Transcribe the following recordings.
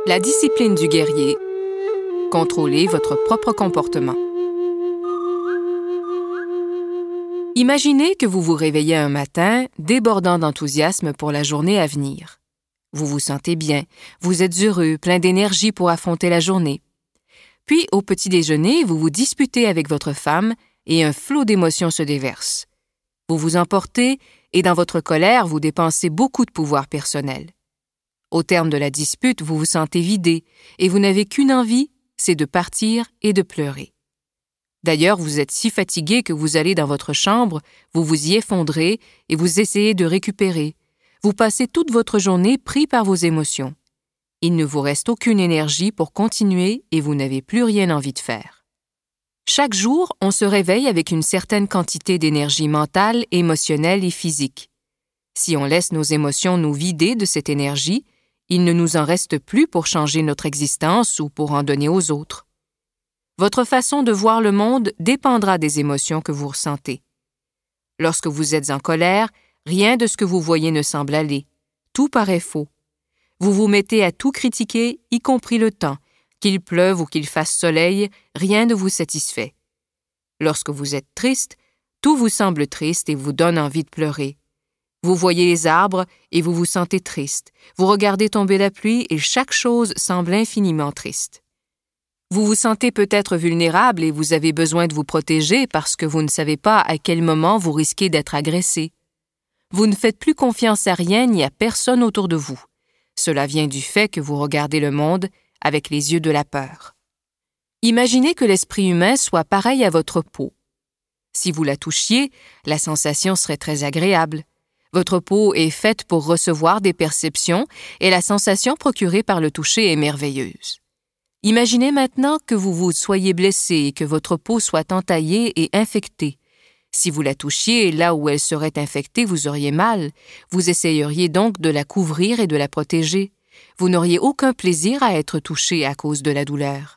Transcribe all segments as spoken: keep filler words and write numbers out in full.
La discipline du guerrier. Contrôlez votre propre comportement. Imaginez que vous vous réveillez un matin, débordant d'enthousiasme pour la journée à venir. Vous vous sentez bien, vous êtes heureux, plein d'énergie pour affronter la journée. Puis, au petit déjeuner, vous vous disputez avec votre femme et un flot d'émotions se déverse. Vous vous emportez et dans votre colère, vous dépensez beaucoup de pouvoir personnel. Au terme de la dispute, vous vous sentez vidé et vous n'avez qu'une envie, c'est de partir et de pleurer. D'ailleurs, vous êtes si fatigué que vous allez dans votre chambre, vous vous y effondrez et vous essayez de récupérer. Vous passez toute votre journée pris par vos émotions. Il ne vous reste aucune énergie pour continuer et vous n'avez plus rien envie de faire. Chaque jour, on se réveille avec une certaine quantité d'énergie mentale, émotionnelle et physique. Si on laisse nos émotions nous vider de cette énergie, il ne nous en reste plus pour changer notre existence ou pour en donner aux autres. Votre façon de voir le monde dépendra des émotions que vous ressentez. Lorsque vous êtes en colère, rien de ce que vous voyez ne semble aller. Tout paraît faux. Vous vous mettez à tout critiquer, y compris le temps. Qu'il pleuve ou qu'il fasse soleil, rien ne vous satisfait. Lorsque vous êtes triste, tout vous semble triste et vous donne envie de pleurer. Vous voyez les arbres et vous vous sentez triste. Vous regardez tomber la pluie et chaque chose semble infiniment triste. Vous vous sentez peut-être vulnérable et vous avez besoin de vous protéger parce que vous ne savez pas à quel moment vous risquez d'être agressé. Vous ne faites plus confiance à rien ni à personne autour de vous. Cela vient du fait que vous regardez le monde avec les yeux de la peur. Imaginez que l'esprit humain soit pareil à votre peau. Si vous la touchiez, la sensation serait très agréable. Votre peau est faite pour recevoir des perceptions et la sensation procurée par le toucher est merveilleuse. Imaginez maintenant que vous vous soyez blessé et que votre peau soit entaillée et infectée. Si vous la touchiez là où elle serait infectée, vous auriez mal. Vous essayeriez donc de la couvrir et de la protéger. Vous n'auriez aucun plaisir à être touché à cause de la douleur.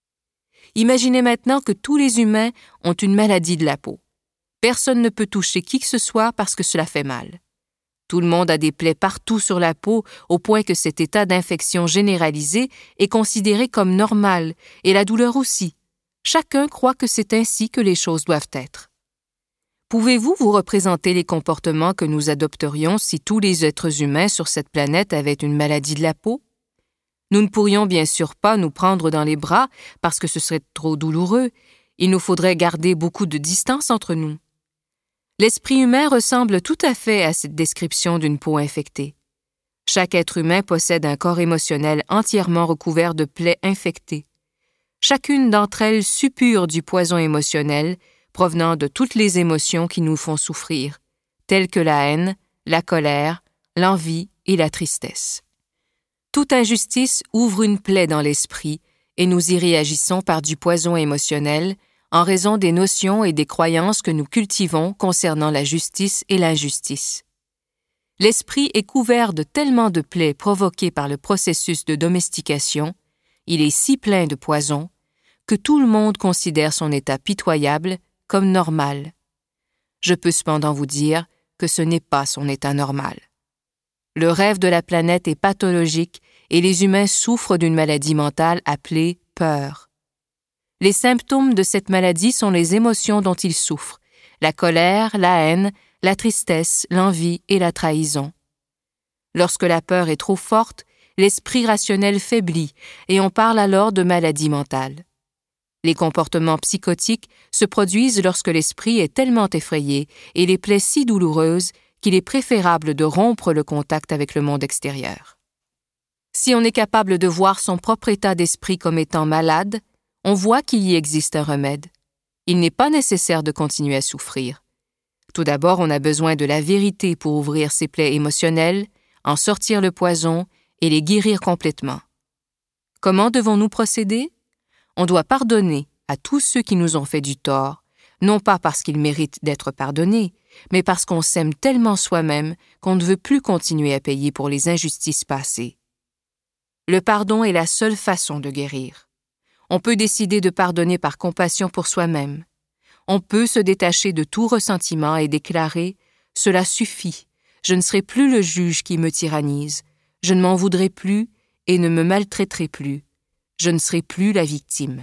Imaginez maintenant que tous les humains ont une maladie de la peau. Personne ne peut toucher qui que ce soit parce que cela fait mal. Tout le monde a des plaies partout sur la peau au point que cet état d'infection généralisé est considéré comme normal et la douleur aussi. Chacun croit que c'est ainsi que les choses doivent être. Pouvez-vous vous représenter les comportements que nous adopterions si tous les êtres humains sur cette planète avaient une maladie de la peau? Nous ne pourrions bien sûr pas nous prendre dans les bras parce que ce serait trop douloureux. Il nous faudrait garder beaucoup de distance entre nous. L'esprit humain ressemble tout à fait à cette description d'une peau infectée. Chaque être humain possède un corps émotionnel entièrement recouvert de plaies infectées. Chacune d'entre elles suppure du poison émotionnel provenant de toutes les émotions qui nous font souffrir, telles que la haine, la colère, l'envie et la tristesse. Toute injustice ouvre une plaie dans l'esprit et nous y réagissons par du poison émotionnel en raison des notions et des croyances que nous cultivons concernant la justice et l'injustice. L'esprit est couvert de tellement de plaies provoquées par le processus de domestication, il est si plein de poison, que tout le monde considère son état pitoyable comme normal. Je peux cependant vous dire que ce n'est pas son état normal. Le rêve de la planète est pathologique et les humains souffrent d'une maladie mentale appelée peur. Les symptômes de cette maladie sont les émotions dont ils souffrent, la colère, la haine, la tristesse, l'envie et la trahison. Lorsque la peur est trop forte, l'esprit rationnel faiblit et on parle alors de maladie mentale. Les comportements psychotiques se produisent lorsque l'esprit est tellement effrayé et les plaies si douloureuses qu'il est préférable de rompre le contact avec le monde extérieur. Si on est capable de voir son propre état d'esprit comme étant malade, on voit qu'il y existe un remède. Il n'est pas nécessaire de continuer à souffrir. Tout d'abord, on a besoin de la vérité pour ouvrir ses plaies émotionnelles, en sortir le poison et les guérir complètement. Comment devons-nous procéder? On doit pardonner à tous ceux qui nous ont fait du tort, non pas parce qu'ils méritent d'être pardonnés, mais parce qu'on s'aime tellement soi-même qu'on ne veut plus continuer à payer pour les injustices passées. Le pardon est la seule façon de guérir. On peut décider de pardonner par compassion pour soi-même. On peut se détacher de tout ressentiment et déclarer « Cela suffit, je ne serai plus le juge qui me tyrannise, je ne m'en voudrai plus et ne me maltraiterez plus. Je ne serai plus la victime.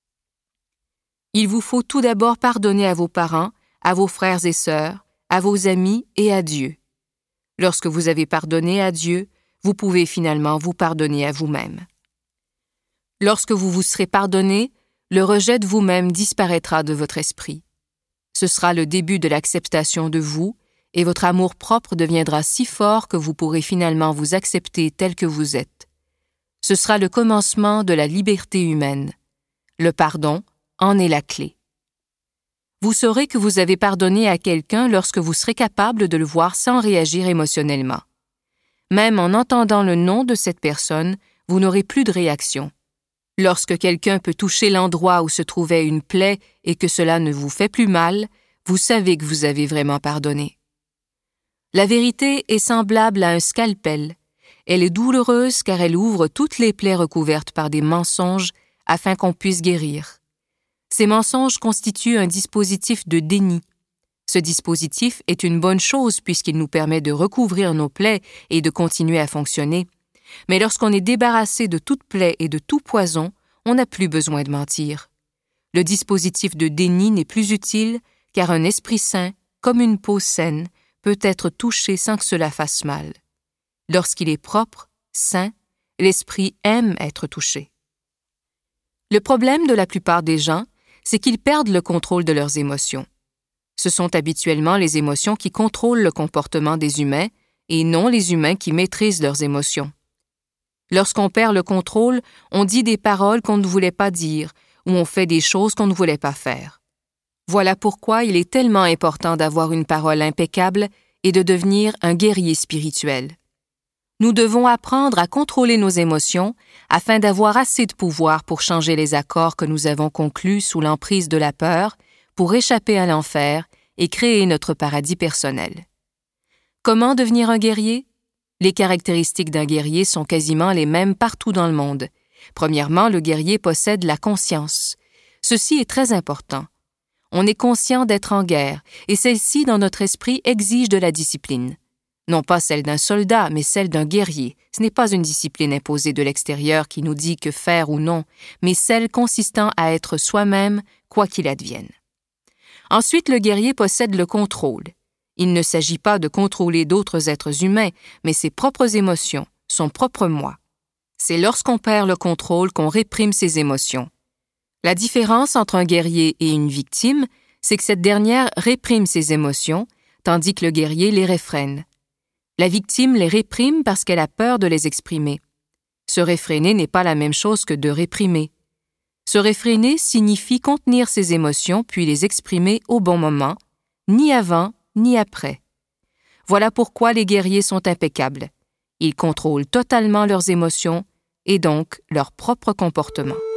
Il vous faut tout d'abord pardonner à vos parents, à vos frères et sœurs, à vos amis et à Dieu. Lorsque vous avez pardonné à Dieu, vous pouvez finalement vous pardonner à vous-même. Lorsque vous vous serez pardonné, le rejet de vous-même disparaîtra de votre esprit. Ce sera le début de l'acceptation de vous, et votre amour-propre deviendra si fort que vous pourrez finalement vous accepter tel que vous êtes. Ce sera le commencement de la liberté humaine. Le pardon en est la clé. Vous saurez que vous avez pardonné à quelqu'un lorsque vous serez capable de le voir sans réagir émotionnellement. Même en entendant le nom de cette personne, vous n'aurez plus de réaction. Lorsque quelqu'un peut toucher l'endroit où se trouvait une plaie et que cela ne vous fait plus mal, vous savez que vous avez vraiment pardonné. La vérité est semblable à un scalpel. Elle est douloureuse car elle ouvre toutes les plaies recouvertes par des mensonges afin qu'on puisse guérir. Ces mensonges constituent un dispositif de déni. Ce dispositif est une bonne chose puisqu'il nous permet de recouvrir nos plaies et de continuer à fonctionner. Mais lorsqu'on est débarrassé de toute plaie et de tout poison, on n'a plus besoin de mentir. Le dispositif de déni n'est plus utile car un esprit sain, comme une peau saine, peut être touché sans que cela fasse mal. Lorsqu'il est propre, sain, l'esprit aime être touché. Le problème de la plupart des gens, c'est qu'ils perdent le contrôle de leurs émotions. Ce sont habituellement les émotions qui contrôlent le comportement des humains et non les humains qui maîtrisent leurs émotions. Lorsqu'on perd le contrôle, on dit des paroles qu'on ne voulait pas dire ou on fait des choses qu'on ne voulait pas faire. Voilà pourquoi il est tellement important d'avoir une parole impeccable et de devenir un guerrier spirituel. Nous devons apprendre à contrôler nos émotions afin d'avoir assez de pouvoir pour changer les accords que nous avons conclus sous l'emprise de la peur, pour échapper à l'enfer et créer notre paradis personnel. Comment devenir un guerrier? Les caractéristiques d'un guerrier sont quasiment les mêmes partout dans le monde. Premièrement, le guerrier possède la conscience. Ceci est très important. On est conscient d'être en guerre, et celle-ci, dans notre esprit, exige de la discipline. Non pas celle d'un soldat, mais celle d'un guerrier. Ce n'est pas une discipline imposée de l'extérieur qui nous dit que faire ou non, mais celle consistant à être soi-même, quoi qu'il advienne. Ensuite, le guerrier possède le contrôle. Il ne s'agit pas de contrôler d'autres êtres humains, mais ses propres émotions, son propre moi. C'est lorsqu'on perd le contrôle qu'on réprime ses émotions. La différence entre un guerrier et une victime, c'est que cette dernière réprime ses émotions, tandis que le guerrier les réfrène. La victime les réprime parce qu'elle a peur de les exprimer. Se réfréner n'est pas la même chose que de réprimer. Se réfréner signifie contenir ses émotions puis les exprimer au bon moment, ni avant ni après. Voilà pourquoi les guerriers sont impeccables. Ils contrôlent totalement leurs émotions et donc leur propre comportement.